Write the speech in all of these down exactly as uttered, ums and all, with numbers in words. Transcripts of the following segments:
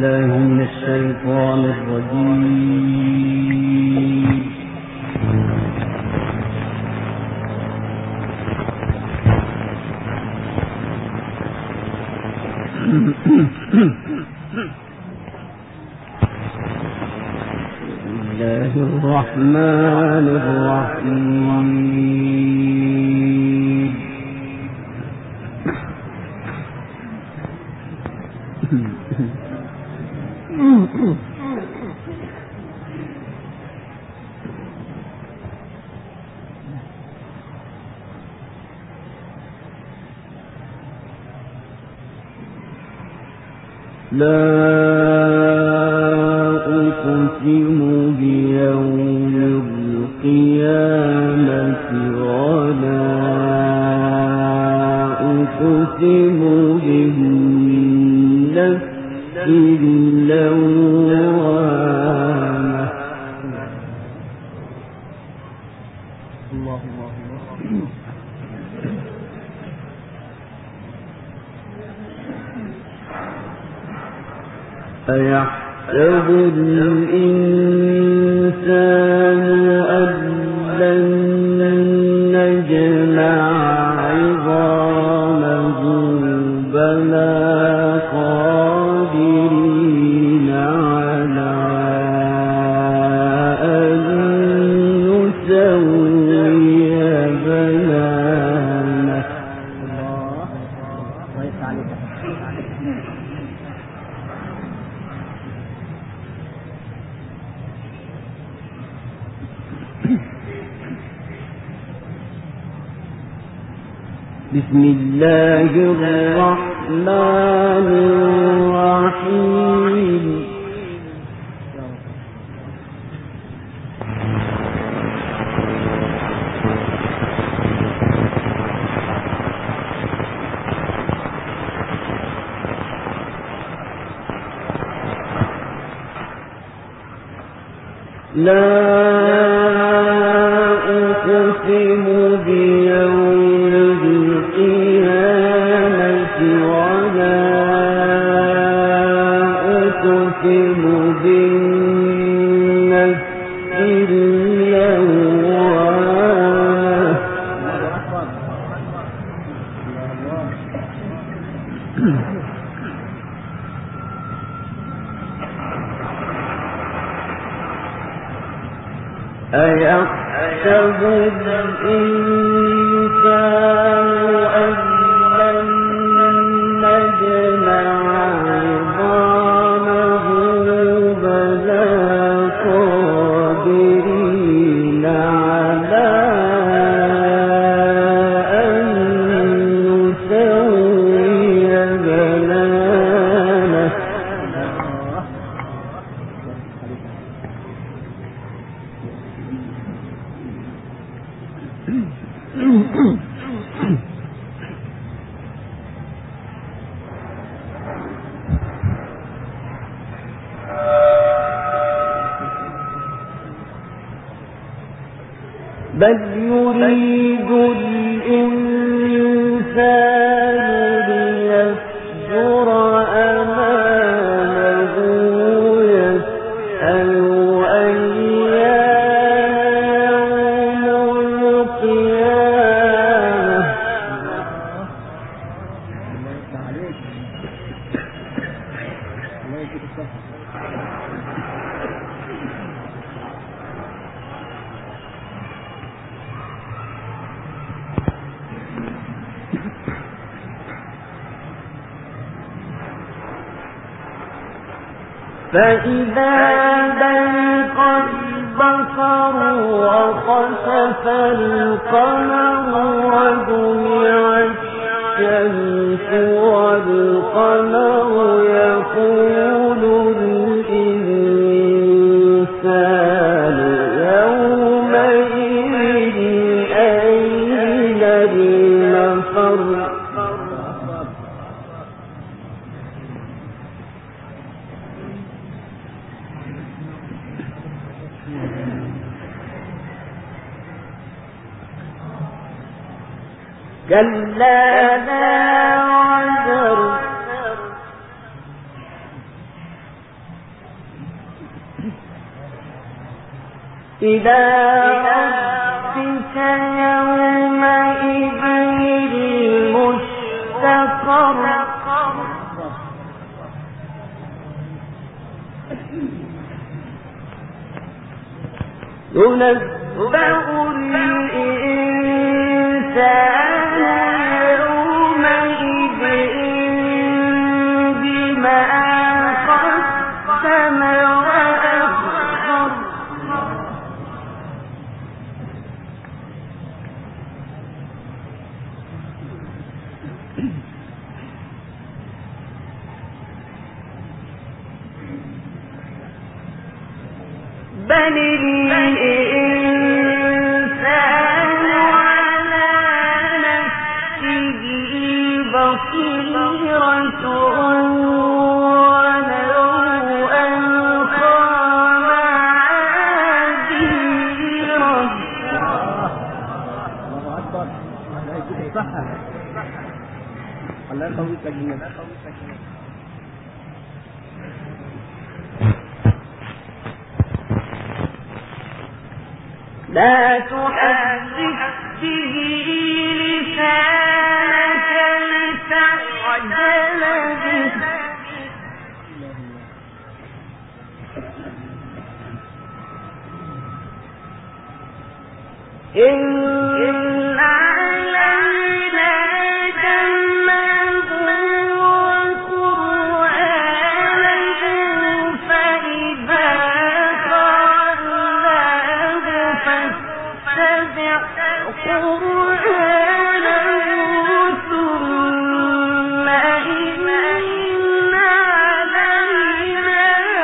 بالله من الشيطان الرجيم. بسم الله الرحمن الرحيم. لا أقسم بيوم القيامة ولا أقسم بالنفس اللوامة. الله الله أيحسب الإنسان أن لن نجمع عظامه بلى قادرين على أن نسوي بنانه. بسم الله الرحمن الرحيم. لا أقسم بيوم القيامة ولا أقسم بالنفس اللوامة. أيحسب الإنسان أن لن نجمع عظامه بلى قادرين على أن نسوي بنانه. بل يريد الإنسان ليفجر أمامه يسأل أيان يوم فإذا برق البصر وخسف القمر وجمع الشمس والقمر يقول الإنسان يومئذ أين المفر. كلا لا وزر إلى ربك يومئذ المستقر ينبأ الإنسان يومئذ بما قدم وأخر بل الإنسان على نفسه بصيرة ولو ألقى معاذيره. الله أكبر. لا يكون الصحة. الله يقويك يا جماعة. لا تحرك به لسانك لتعجل به إن علينا جمعه وقرآنه فإذا قرأناه فاتبع قرآنه ثم إن علينا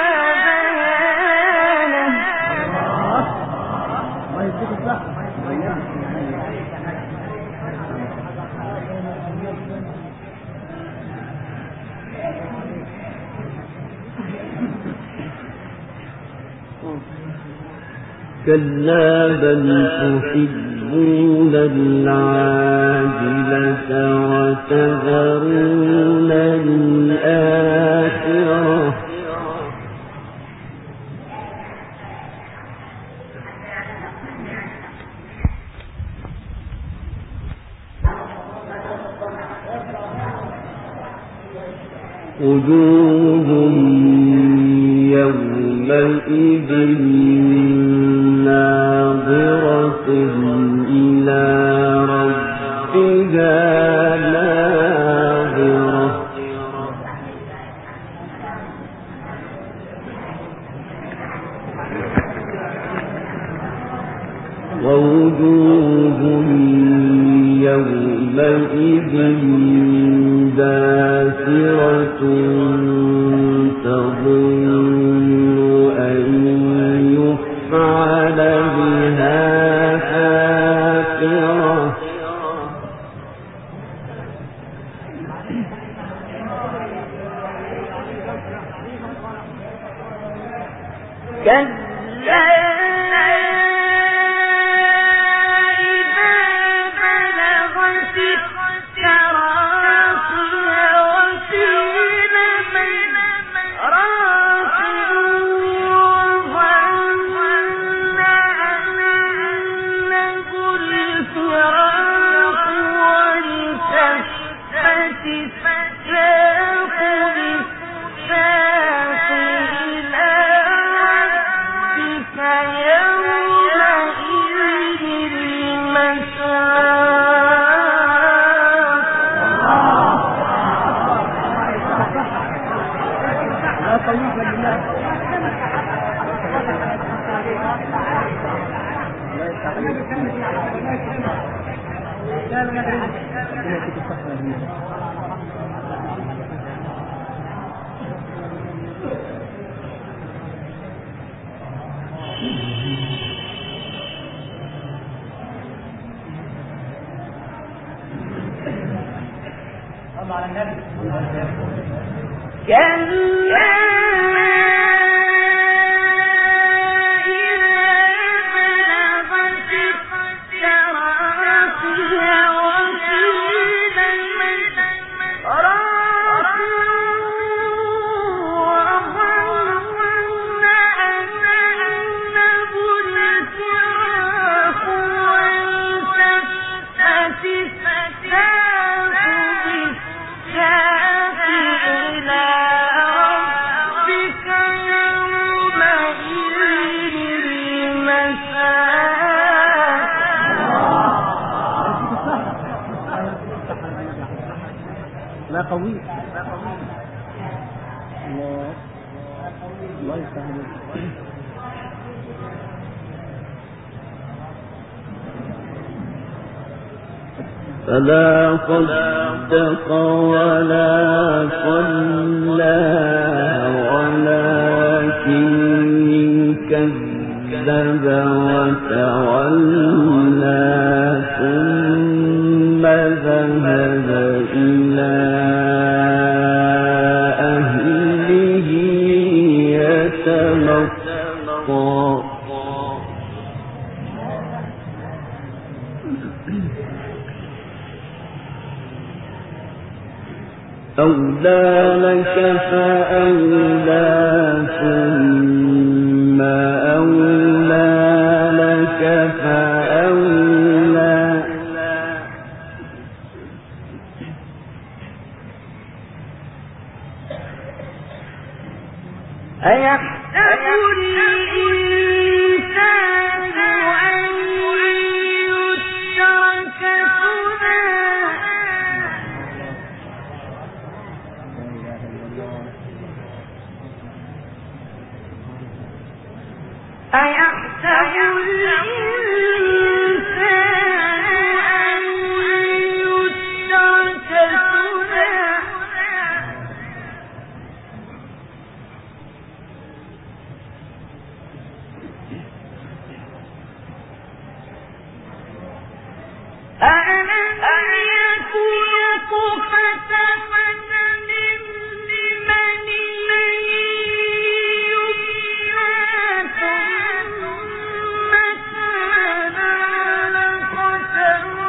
كلا بل تحبون العاجلة وتذرون الآخرة وجوه يومئذ ناظرة إلى ربها ناظرة ووجوه يومئذ باسرة تظن أن يفعل بها فاقرة كلا لا قوي. الله الله يسهل. فلا صدق ولا صلى ولكن كذب وتولى ثم ذهب إلى أهله يتمطى. أولى لك فأولى ثم أولى لك فأولى. أيحسب الإنسان أن يترك سدى أيحسب الإنسان أن يترك سدى أَلَمْ يَكُنْ نُطْفَةً مِّن مَّنِيٍّ يُمْنَىٰ ثُمَّ كَانَ عَلَقَةً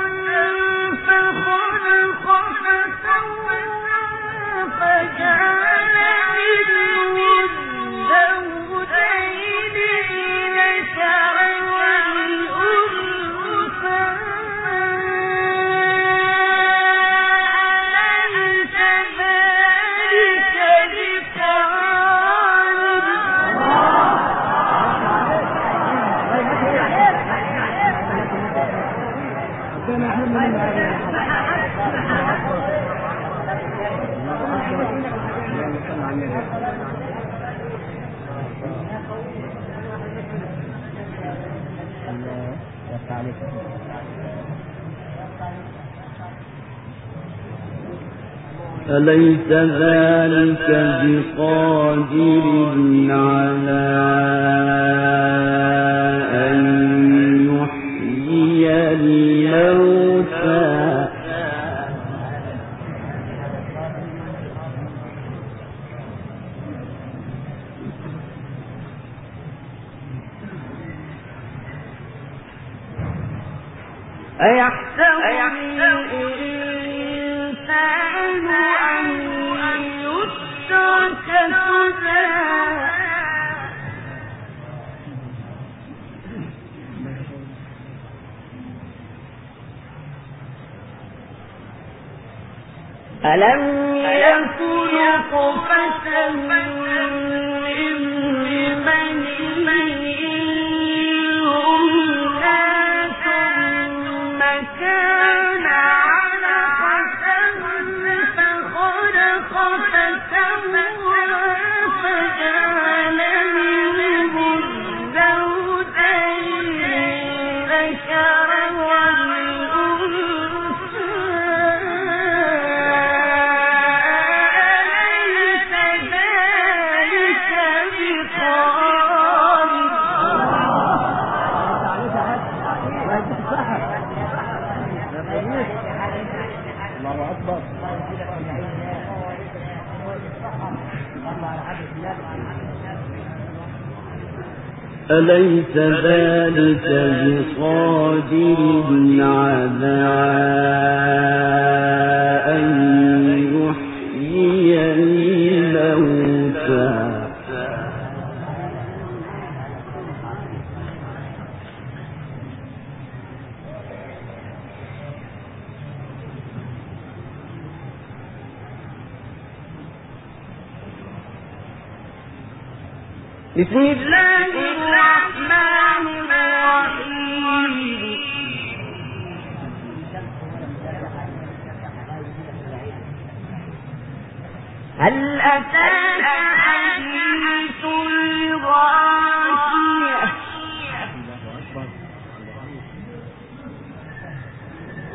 فَخَلَقَ فَسَوَّىٰ فَجَعَلَ مِنْهُ الزَّوْجَيْنِ الذَّكَرَ وَالْأُنثَىٰ. أليس ذلك بقادر على أن يحيي الموتى. أيحسب الإنسان أن يترك سدى ألم يكن نطفة من مني يمنى ثم كان علقة فخلق فسوى فجعل منه الزوجين الذكر أليس ذلك بقادر على أن يحيي الموتى. بسم الله الرحمن الرحيم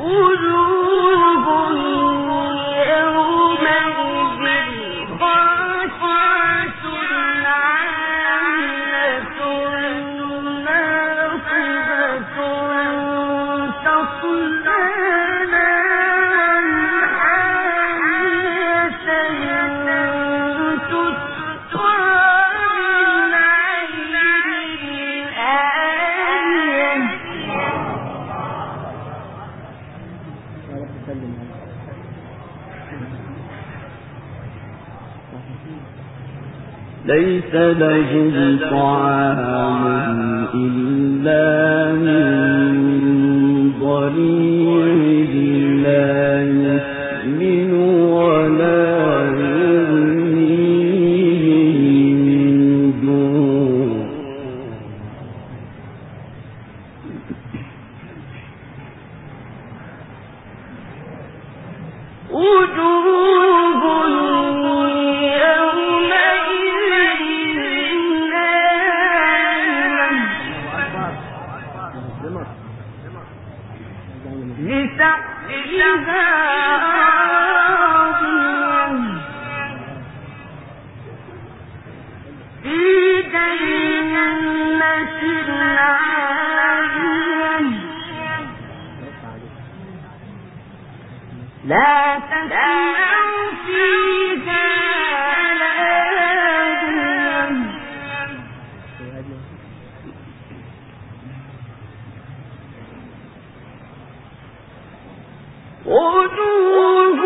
ليس لهم طعام إلا من ضريع لا يسمن ولا يغني من جوع لا تسمع فيها لاغيا وجوه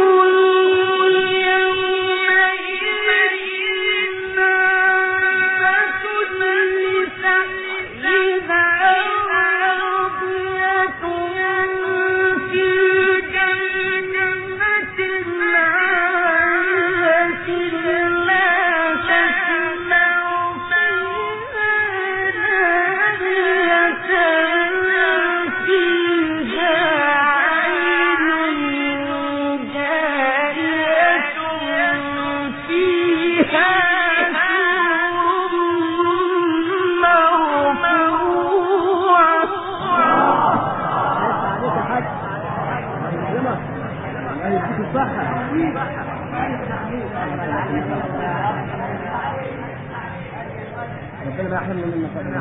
ربنا ما يحرمنا من فضله.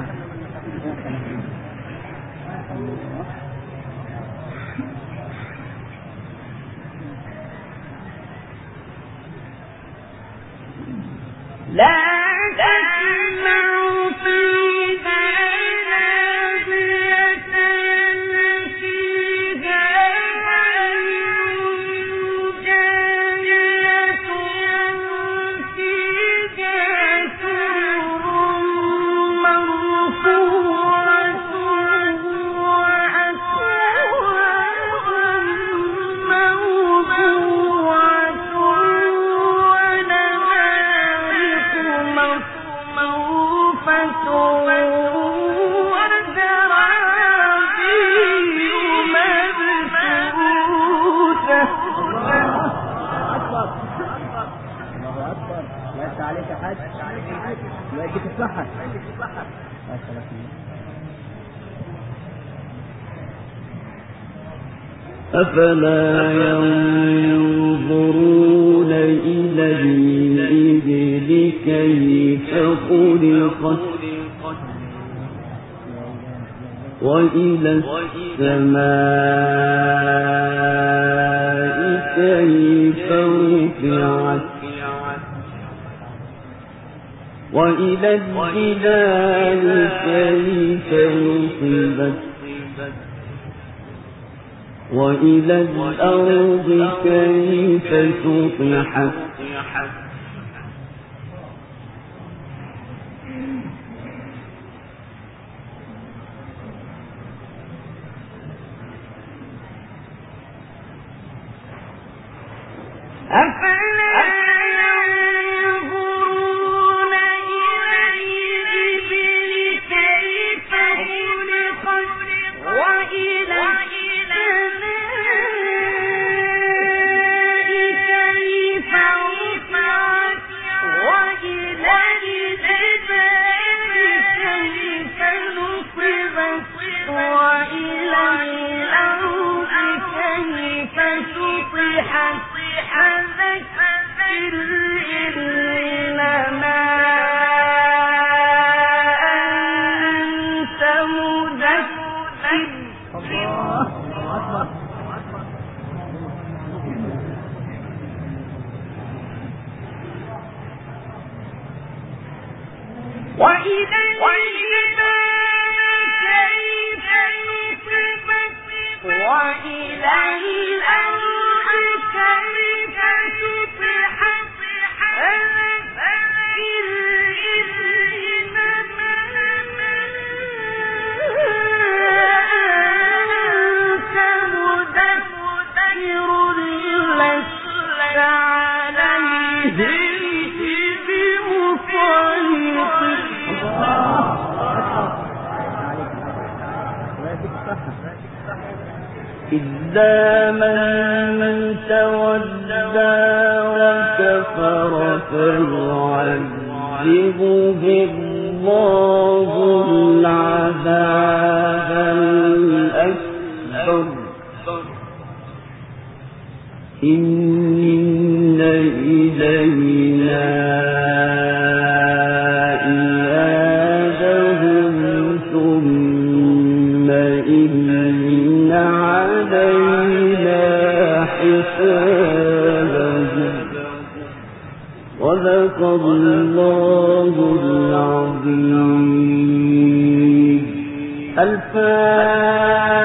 لا تسمع فيها لاغية فيها عين جارية فيها سرر مرفوعة وأكواب موضوعة ونمارق مصفوفة وزرابي مبثوثة. الله أكبر. ليس عليك حد لا يجيك الصحة. أفلا ينظرون إلى الإبل كيف خلقت وإلى السماء كيف رفعت وإلى الجبال كيف نصبت وإلى الأرض كيف سطحت وإلى الأرض الله أكبر. وإذا وإلى الأرض كيف سطحت فذكر إنما أنت مذكر لست عليهم بمسيطر. إلا من تولى وكفر فيعذبه الله العذاب الأكبر إن إلينا إيابهم ثم إن علينا حسابهم. صدق الله العظيم. الفاتحة.